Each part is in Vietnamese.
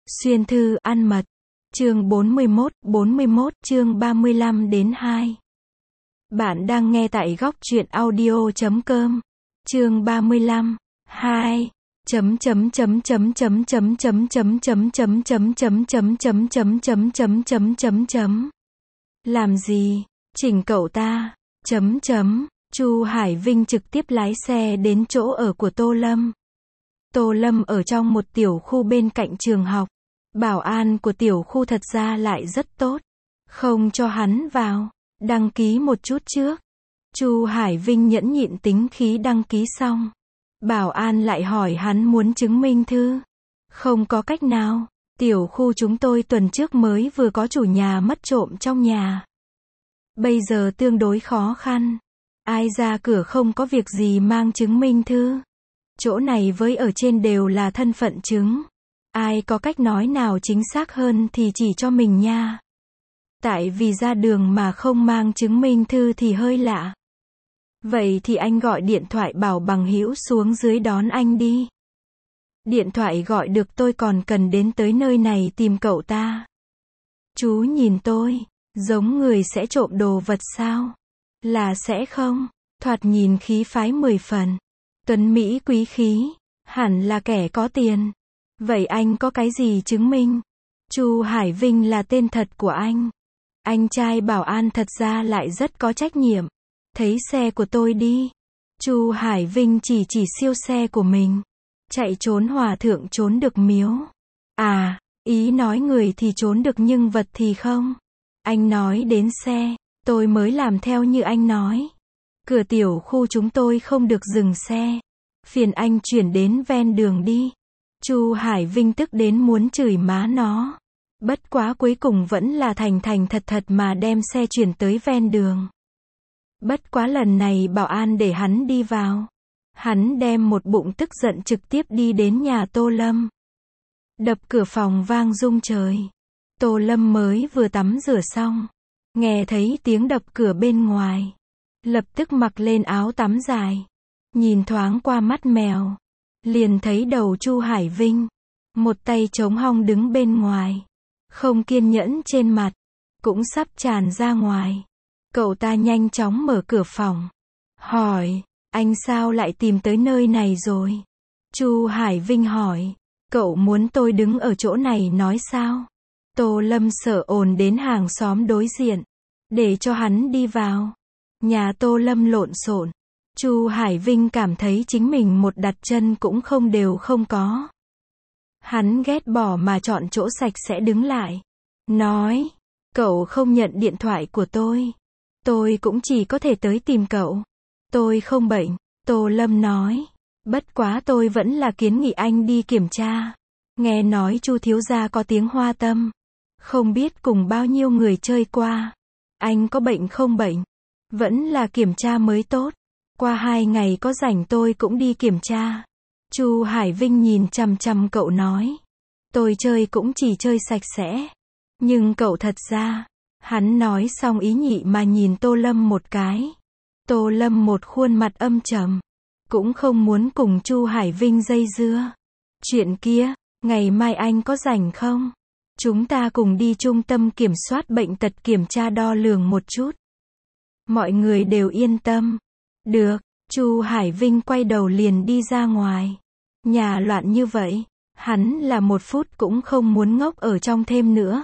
Xuyên thư ăn mật. Chương 41, chương 35 đến 2. Bạn đang nghe tại góc truyện audio.com. Chương 35. 2. Chấm chấm chấm chấm chấm chấm chấm chấm chấm chấm chấm chấm chấm chấm chấm chấm chấm chấm chấm chấm. Làm gì? Chỉnh cậu ta. Chấm chấm. Chu Hải Vinh trực tiếp lái xe đến chỗ ở của Tô Lâm. Tô Lâm ở trong một tiểu khu bên cạnh trường học. Bảo an của tiểu khu thật ra lại rất tốt. Không cho hắn vào. Đăng ký một chút trước. Chu Hải Vinh nhẫn nhịn tính khí đăng ký xong. Bảo an lại hỏi hắn muốn chứng minh thư. Không có cách nào. Tiểu khu chúng tôi tuần trước mới vừa có chủ nhà mất trộm trong nhà. Bây giờ tương đối khó khăn. Ai ra cửa không có việc gì mang chứng minh thư. Chỗ này với ở trên đều là thân phận chứng. Ai có cách nói nào chính xác hơn thì chỉ cho mình nha. Tại vì ra đường mà không mang chứng minh thư thì hơi lạ. Vậy thì anh gọi điện thoại bảo bằng hữu xuống dưới đón anh đi. Điện thoại gọi được tôi còn cần đến tới nơi này tìm cậu ta. Chú nhìn tôi, giống người sẽ trộm đồ vật sao? Là sẽ không, thoạt nhìn khí phái 10 phần. Tuấn Mỹ quý khí, hẳn là kẻ có tiền. Vậy anh có cái gì chứng minh? Chu Hải Vinh là tên thật của anh. Anh trai bảo an thật ra lại rất có trách nhiệm. Thấy xe của tôi đi. Chu Hải Vinh chỉ siêu xe của mình. Chạy trốn hòa thượng trốn được miếu. À, ý nói người thì trốn được nhưng vật thì không. Anh nói đến xe, tôi mới làm theo như anh nói. Cửa tiểu khu chúng tôi không được dừng xe. Phiền anh chuyển đến ven đường đi. Chu Hải Vinh tức đến muốn chửi má nó. Bất quá cuối cùng vẫn là thành thật mà đem xe chuyển tới ven đường. Bất quá lần này bảo an để hắn đi vào. Hắn đem một bụng tức giận trực tiếp đi đến nhà Tô Lâm. Đập cửa phòng vang rung trời. Tô Lâm mới vừa tắm rửa xong. Nghe thấy tiếng đập cửa bên ngoài. Lập tức mặc lên áo tắm dài. Nhìn thoáng qua mắt mèo. Liền thấy đầu Chu Hải Vinh. Một tay chống hông đứng bên ngoài. Không kiên nhẫn trên mặt. Cũng sắp tràn ra ngoài. Cậu ta nhanh chóng mở cửa phòng. Hỏi, anh sao lại tìm tới nơi này rồi? Chu Hải Vinh hỏi, cậu muốn tôi đứng ở chỗ này nói sao? Tô Lâm sợ ồn đến hàng xóm đối diện. Để cho hắn đi vào. Nhà Tô Lâm lộn xộn. Chu Hải Vinh cảm thấy chính mình một đặt chân cũng không đều không có. Hắn ghét bỏ mà chọn chỗ sạch sẽ đứng lại. Nói, cậu không nhận điện thoại của tôi. Tôi cũng chỉ có thể tới tìm cậu. Tôi không bệnh, Tô Lâm nói. Bất quá tôi vẫn là kiến nghị anh đi kiểm tra. Nghe nói Chu thiếu gia có tiếng Hoa Tâm. Không biết cùng bao nhiêu người chơi qua. Anh có bệnh không bệnh? Vẫn là kiểm tra mới tốt. Qua 2 ngày có rảnh tôi cũng đi kiểm tra. Chu Hải Vinh nhìn chằm chằm cậu nói. Tôi chơi cũng chỉ chơi sạch sẽ. Nhưng cậu thật ra. Hắn nói xong ý nhị mà nhìn Tô Lâm một cái. Tô Lâm một khuôn mặt âm trầm. Cũng không muốn cùng Chu Hải Vinh dây dưa. Chuyện kia, ngày mai anh có rảnh không? Chúng ta cùng đi trung tâm kiểm soát bệnh tật kiểm tra đo lường một chút. Mọi người đều yên tâm. Được, Chu Hải Vinh quay đầu liền đi ra ngoài. Nhà loạn như vậy, hắn là 1 phút cũng không muốn ngốc ở trong thêm nữa.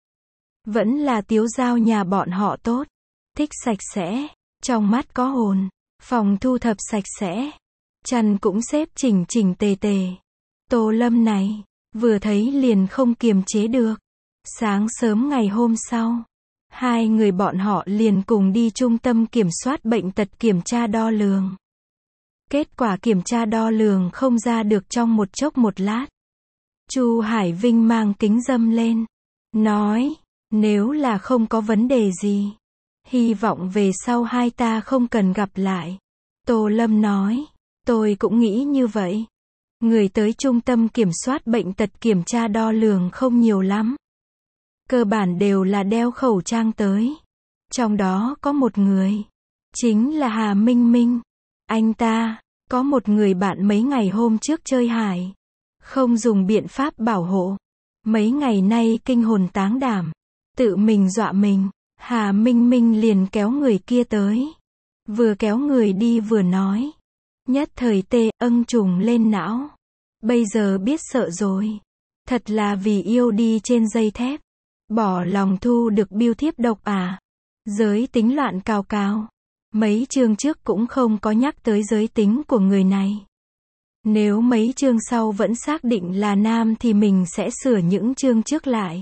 Vẫn là Tiếu Giao nhà bọn họ tốt. Thích sạch sẽ, trong mắt có hồn. Phòng thu thập sạch sẽ. Chăn cũng xếp chỉnh tề. Tô Lâm này, vừa thấy liền không kiềm chế được. Sáng sớm ngày hôm sau, 2 người bọn họ liền cùng đi trung tâm kiểm soát bệnh tật kiểm tra đo lường. Kết quả kiểm tra đo lường không ra được trong một chốc một lát. Chu Hải Vinh mang kính râm lên. Nói, nếu là không có vấn đề gì. Hy vọng về sau hai ta không cần gặp lại. Tô Lâm nói, tôi cũng nghĩ như vậy. Người tới trung tâm kiểm soát bệnh tật kiểm tra đo lường không nhiều lắm. Cơ bản đều là đeo khẩu trang tới. Trong đó có một người. Chính là Hà Minh Minh. Anh ta, có một người bạn mấy ngày hôm trước chơi hải. Không dùng biện pháp bảo hộ. Mấy ngày nay kinh hồn táng đảm, tự mình dọa mình. Hà Minh Minh liền kéo người kia tới. Vừa kéo người đi vừa nói. Nhất thời tê âng trùng lên não. Bây giờ biết sợ rồi. Thật là vì yêu đi trên dây thép. Bỏ lòng thu được bưu thiếp độc à. Giới tính loạn cào cào. Mấy chương trước cũng không có nhắc tới giới tính của người này. Nếu mấy chương sau vẫn xác định là nam thì mình sẽ sửa những chương trước lại.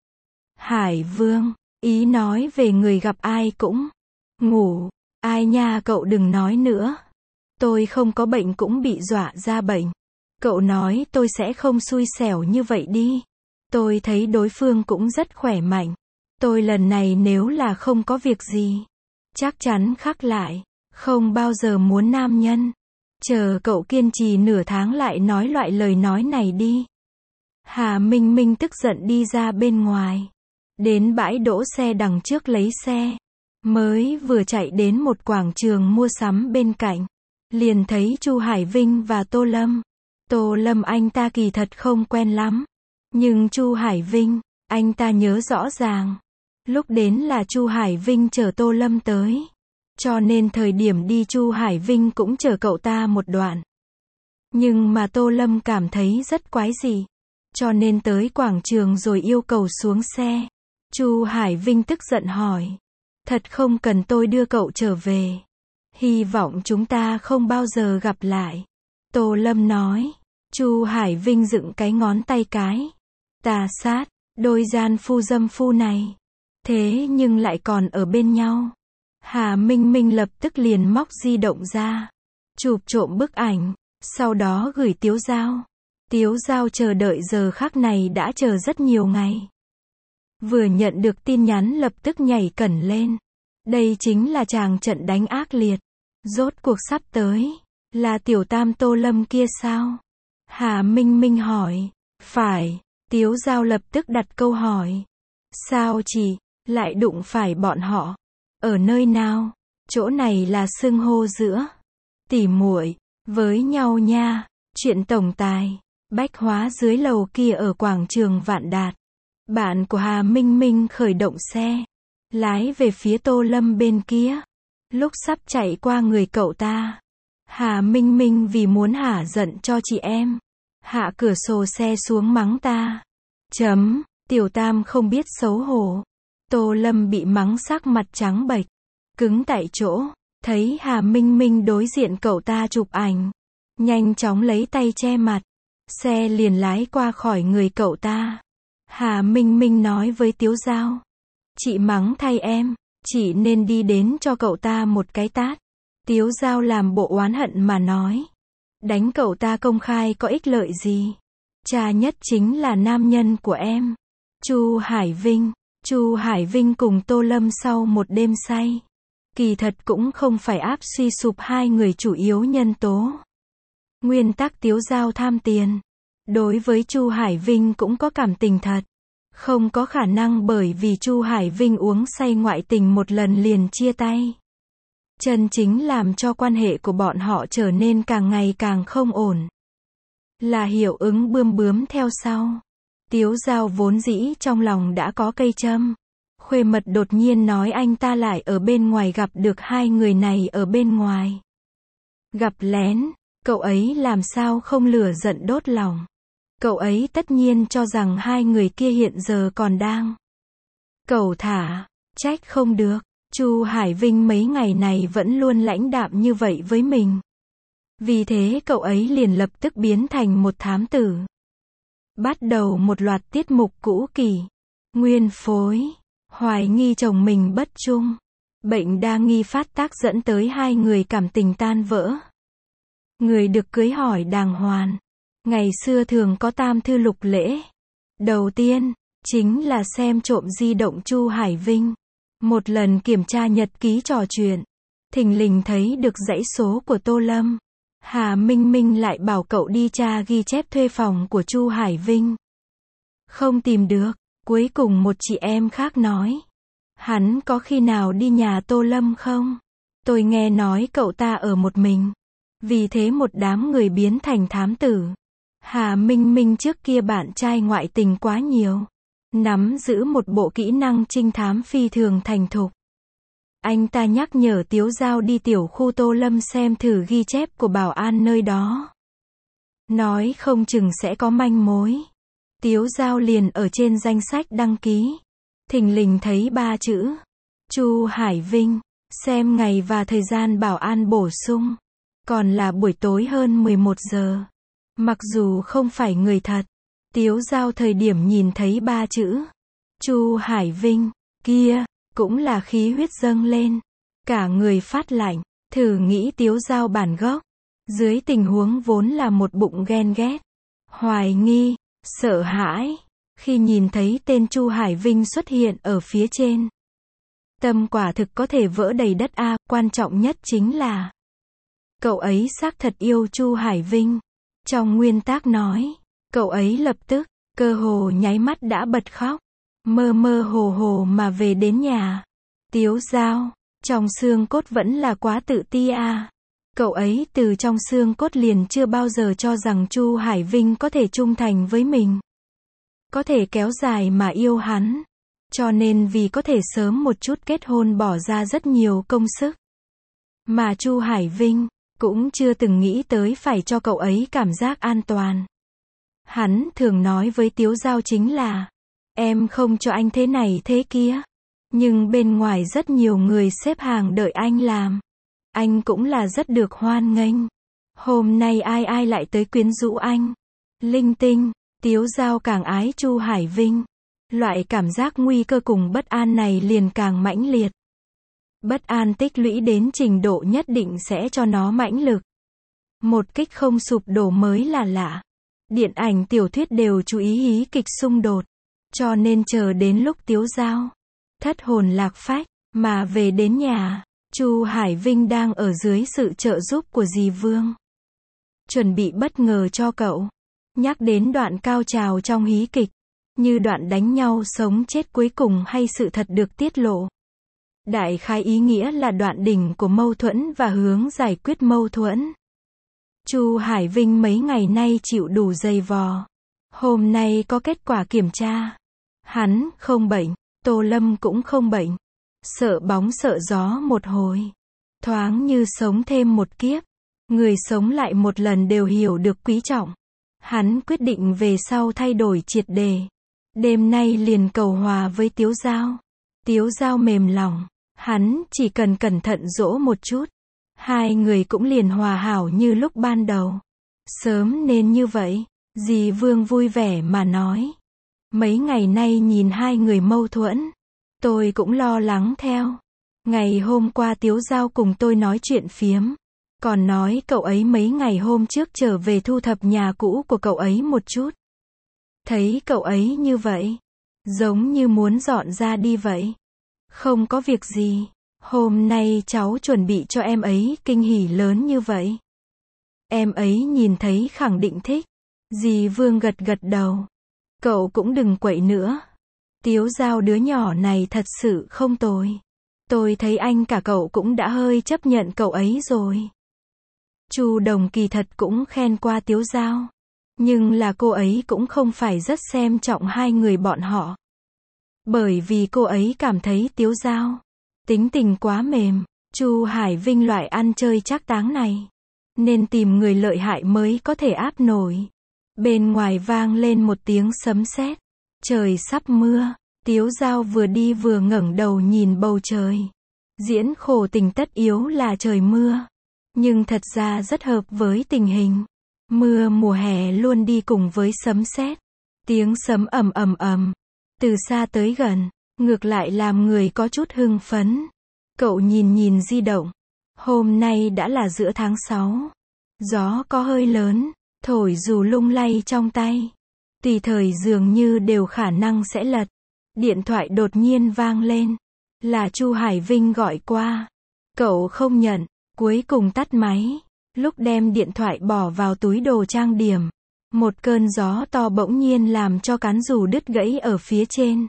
Hải Vương, ý nói về người gặp ai cũng ngủ. Ai nha, cậu đừng nói nữa. Tôi không có bệnh cũng bị dọa ra bệnh. Cậu nói tôi sẽ không xui xẻo như vậy đi. Tôi thấy đối phương cũng rất khỏe mạnh. Tôi lần này nếu là không có việc gì, chắc chắn khắc lại. Không bao giờ muốn nam nhân. Chờ cậu kiên trì nửa tháng lại nói loại lời nói này đi. Hà Minh Minh tức giận đi ra bên ngoài. Đến bãi đỗ xe đằng trước lấy xe. Mới vừa chạy đến một quảng trường mua sắm bên cạnh. Liền thấy Chu Hải Vinh và Tô Lâm. Tô Lâm anh ta kỳ thật không quen lắm. Nhưng Chu Hải Vinh, anh ta nhớ rõ ràng. Lúc đến là Chu Hải Vinh chở Tô Lâm tới. Cho nên thời điểm đi Chu Hải Vinh cũng chở cậu ta một đoạn. Nhưng mà Tô Lâm cảm thấy rất quái dị. Cho nên tới quảng trường rồi yêu cầu xuống xe. Chu Hải Vinh tức giận hỏi. Thật không cần tôi đưa cậu trở về. Hy vọng chúng ta không bao giờ gặp lại. Tô Lâm nói. Chu Hải Vinh dựng cái ngón tay cái. Tà sát, đôi gian phu dâm phu này. Thế nhưng lại còn ở bên nhau. Hà Minh Minh lập tức liền móc di động ra. Chụp trộm bức ảnh. Sau đó gửi Tiếu Giao. Tiếu Giao chờ đợi giờ khắc này đã chờ rất nhiều ngày. Vừa nhận được tin nhắn lập tức nhảy cẩn lên. Đây chính là tràng trận đánh ác liệt. Rốt cuộc sắp tới. Là tiểu tam Tô Lâm kia sao? Hà Minh Minh hỏi. Phải. Tiếu Giao lập tức đặt câu hỏi. Sao chị lại đụng phải bọn họ? Ở nơi nào? Chỗ này là xưng hô giữa tỉ muội với nhau nha. Chuyện tổng tài bách hóa dưới lầu kia ở quảng trường Vạn Đạt. Bạn của Hà Minh Minh khởi động xe, lái về phía Tô Lâm bên kia. Lúc sắp chạy qua người cậu ta, Hà Minh Minh vì muốn hả giận cho chị em, hạ cửa sổ xe xuống mắng ta. Tiểu tam không biết xấu hổ. Tô Lâm bị mắng sắc mặt trắng bệch, cứng tại chỗ. Thấy Hà Minh Minh đối diện cậu ta chụp ảnh, nhanh chóng lấy tay che mặt. Xe liền lái qua khỏi người cậu ta. Hà Minh Minh nói với Tiếu Giao. Chị mắng thay em, chị nên đi đến cho cậu ta một cái tát. Tiếu Giao làm bộ oán hận mà nói. Đánh cậu ta công khai có ích lợi gì? Cha nhất chính là nam nhân của em. Chu Hải Vinh. Chu Hải Vinh cùng Tô Lâm sau một đêm say. Kỳ thật cũng không phải áp suy sụp hai người chủ yếu nhân tố. Nguyên tắc Tiếu Giao tham tiền. Đối với Chu Hải Vinh cũng có cảm tình thật. Không có khả năng bởi vì Chu Hải Vinh uống say ngoại tình một lần liền chia tay. Chân chính làm cho quan hệ của bọn họ trở nên càng ngày càng không ổn. Là hiệu ứng bươm bướm theo sau. Tiếu Giao vốn dĩ trong lòng đã có cây châm. Khuê Mật đột nhiên nói anh ta lại ở bên ngoài gặp được hai người này ở bên ngoài. Gặp lén, cậu ấy làm sao không lửa giận đốt lòng. Cậu ấy tất nhiên cho rằng hai người kia hiện giờ còn đang cẩu thả, trách không được. Chu Hải Vinh mấy ngày này vẫn luôn lãnh đạm như vậy với mình. Vì thế cậu ấy liền lập tức biến thành một thám tử. Bắt đầu một loạt tiết mục cũ kỷ. Nguyên phối, hoài nghi chồng mình bất trung. Bệnh đa nghi phát tác dẫn tới hai người cảm tình tan vỡ. Người được cưới hỏi đàng hoàng. Ngày xưa thường có tam thư lục lễ. Đầu tiên, chính là xem trộm di động Chu Hải Vinh. Một lần kiểm tra nhật ký trò chuyện, thình lình thấy được dãy số của Tô Lâm. Hà Minh Minh lại bảo cậu đi tra ghi chép thuê phòng của Chu Hải Vinh. Không tìm được, cuối cùng một chị em khác nói. Hắn có khi nào đi nhà Tô Lâm không? Tôi nghe nói cậu ta ở một mình. Vì thế một đám người biến thành thám tử. Hà Minh Minh trước kia bạn trai ngoại tình quá nhiều. Nắm giữ một bộ kỹ năng trinh thám phi thường thành thục. Anh ta nhắc nhở Tiếu Dao đi tiểu khu Tô Lâm xem thử ghi chép của bảo an nơi đó. Nói không chừng sẽ có manh mối. Tiếu Dao liền ở trên danh sách đăng ký. Thình lình thấy 3 chữ. Chu Hải Vinh. Xem ngày và thời gian bảo an bổ sung. Còn là buổi tối hơn 11 giờ. Mặc dù không phải người thật. Tiếu Dao thời điểm nhìn thấy 3 chữ. Chu Hải Vinh. Kia, cũng là khí huyết dâng lên. Cả người phát lạnh. Thử nghĩ Tiếu Dao bản gốc. Dưới tình huống vốn là một bụng ghen ghét. Hoài nghi. Sợ hãi. Khi nhìn thấy tên Chu Hải Vinh xuất hiện ở phía trên. Tâm quả thực có thể vỡ đầy đất a. Quan trọng nhất chính là cậu ấy xác thật yêu Chu Hải Vinh. Trong nguyên tác nói, cậu ấy lập tức, cơ hồ nháy mắt đã bật khóc. Mơ mơ hồ hồ mà về đến nhà. Tiếu Dao, trong xương cốt vẫn là quá tự ti a. Cậu ấy từ trong xương cốt liền chưa bao giờ cho rằng Chu Hải Vinh có thể trung thành với mình. Có thể kéo dài mà yêu hắn. Cho nên vì có thể sớm một chút kết hôn bỏ ra rất nhiều công sức. Mà Chu Hải Vinh cũng chưa từng nghĩ tới phải cho cậu ấy cảm giác an toàn. Hắn thường nói với Tiếu Dao chính là, em không cho anh thế này thế kia. Nhưng bên ngoài rất nhiều người xếp hàng đợi anh làm. Anh cũng là rất được hoan nghênh. Hôm nay ai lại tới quyến rũ anh. Linh tinh, Tiếu Dao càng ái Chu Hải Vinh. Loại cảm giác nguy cơ cùng bất an này liền càng mãnh liệt. Bất an tích lũy đến trình độ nhất định sẽ cho nó mãnh lực. Một kích không sụp đổ mới là lạ. Điện ảnh tiểu thuyết đều chú ý hí kịch xung đột. Cho nên chờ đến lúc Tiếu Dao thất hồn lạc phách mà về đến nhà, Chu Hải Vinh đang ở dưới sự trợ giúp của dì Vương. Chuẩn bị bất ngờ cho cậu. Nhắc đến đoạn cao trào trong hí kịch, như đoạn đánh nhau sống chết cuối cùng hay sự thật được tiết lộ. Đại khái ý nghĩa là đoạn đỉnh của mâu thuẫn và hướng giải quyết mâu thuẫn. Chu Hải Vinh mấy ngày nay chịu đủ dày vò. Hôm nay có kết quả kiểm tra. Hắn không bệnh, Tô Lâm cũng không bệnh. Sợ bóng sợ gió một hồi. Thoáng như sống thêm một kiếp. Người sống lại một lần đều hiểu được quý trọng. Hắn quyết định về sau thay đổi triệt đề. Đêm nay liền cầu hòa với Tiếu Dao. Tiếu Dao mềm lòng. Hắn chỉ cần cẩn thận dỗ một chút. Hai người cũng liền hòa hảo như lúc ban đầu. Sớm nên như vậy. Dì Vương vui vẻ mà nói. Mấy ngày nay nhìn hai người mâu thuẫn. Tôi cũng lo lắng theo. Ngày hôm qua Tiếu Dao cùng tôi nói chuyện phiếm. Còn nói cậu ấy mấy ngày hôm trước trở về thu thập nhà cũ của cậu ấy một chút. Thấy cậu ấy như vậy. Giống như muốn dọn ra đi vậy. Không có việc gì. Hôm nay cháu chuẩn bị cho em ấy kinh hỉ lớn như vậy. Em ấy nhìn thấy khẳng định thích. Dì Vương gật gật đầu. Cậu cũng đừng quậy nữa. Tiếu Dao đứa nhỏ này thật sự không tồi. Tôi thấy anh cả cậu cũng đã hơi chấp nhận cậu ấy rồi. Chu Đồng kỳ thật cũng khen qua Tiếu Dao. Nhưng là cô ấy cũng không phải rất xem trọng hai người bọn họ. Bởi vì cô ấy cảm thấy Tiếu Dao tính tình quá mềm. Chu Hải Vinh loại ăn chơi trác táng này. Nên tìm người lợi hại mới có thể áp nổi. Bên ngoài vang lên một tiếng sấm sét. Trời sắp mưa. Tiếu Dao vừa đi vừa ngẩng đầu nhìn bầu trời. Diễn khổ tình tất yếu là trời mưa. Nhưng thật ra rất hợp với tình hình. Mưa mùa hè luôn đi cùng với sấm sét. Tiếng sấm ầm ầm ầm. Từ xa tới gần. Ngược lại làm người có chút hưng phấn. Cậu nhìn di động. Hôm nay đã là giữa tháng 6. Gió có hơi lớn. Thổi dù lung lay trong tay. Tùy thời dường như đều khả năng sẽ lật. Điện thoại đột nhiên vang lên. Là Chu Hải Vinh gọi qua. Cậu không nhận. Cuối cùng tắt máy. Lúc đem điện thoại bỏ vào túi đồ trang điểm. Một cơn gió to bỗng nhiên làm cho cán dù đứt gãy ở phía trên.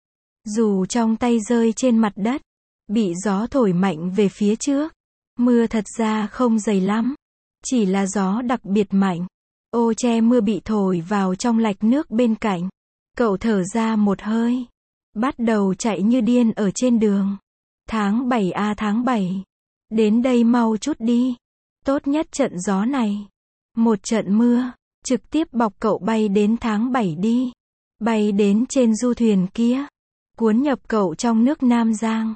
Dù trong tay rơi trên mặt đất. Bị gió thổi mạnh về phía trước. Mưa thật ra không dày lắm. Chỉ là gió đặc biệt mạnh. Ô che mưa bị thổi vào trong lạch nước bên cạnh. Cậu thở ra một hơi. Bắt đầu chạy như điên ở trên đường. Tháng 7 à tháng 7. Đến đây mau chút đi. Tốt nhất trận gió này. Một trận mưa. Trực tiếp bọc cậu bay đến tháng 7 đi. Bay đến trên du thuyền kia. Cuốn nhập cậu trong nước Nam Giang.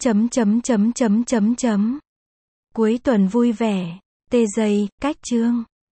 Cuối tuần vui vẻ. TJ, cách chương.